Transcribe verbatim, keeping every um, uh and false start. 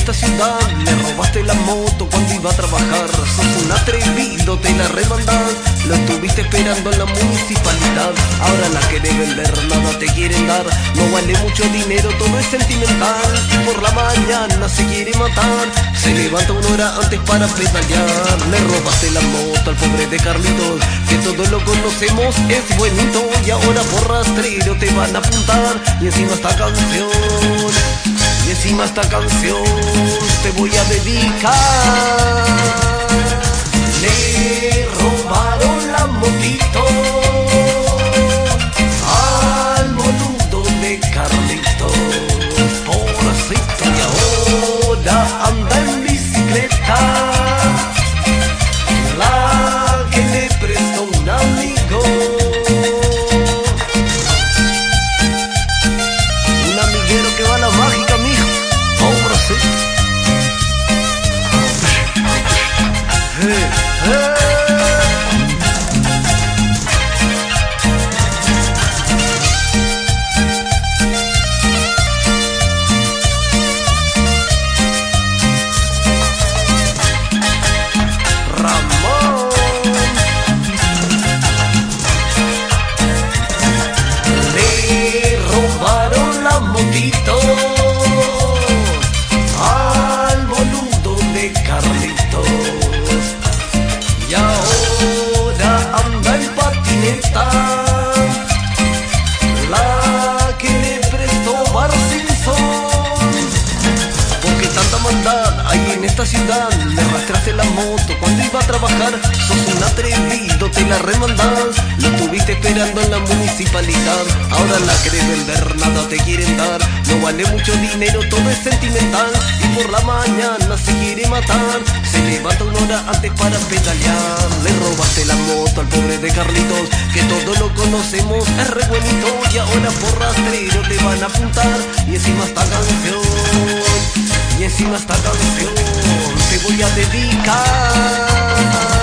esta ciudad le robaste la moto cuando iba a trabajar. Sos un atrevido, te la remandás. Lo estuviste esperando en la municipalidad. Ahora la querés vender, nada te quieren dar. No vale mucho dinero, todo es sentimental. Y por la mañana se quiere matar. Se levanta una hora antes para pedalear. Le robaste la moto al pobre de Carlitos, que todos lo conocemos, es buenito. Y ahora por rastrero te van a apuntar. Y encima esta canción, y encima esta canción te voy a dedicar. Le robaron la motito al boludo de Carlitos, pobrecito, y ahora anda en bicicleta, la que le prestó un amigo. Un amiguero que va a la mágica, mijo, pobrecito. Hey, hey. Motito al boludo de Carlitos, y ahora anda en patineta, la que le prestó Bar Simpson. Porque tanta maldad hay en esta ciudad, le arrastraste la moto cuando iba a trabajar. Sos un atrevido, te la remandás. Lo estuviste esperando en la municipalidad. Ahora la querés vender, nada te quieren dar. No vale mucho dinero, todo es sentimental. Y por la mañana se quiere matar. Se levanta una hora antes para pedalear. Le robaste la moto al pobre de Carlitos, que todos lo conocemos, es re buenito. Y ahora por rastrero te van a apuntar. Y encima esta canción, y encima esta canción te voy a dedicar.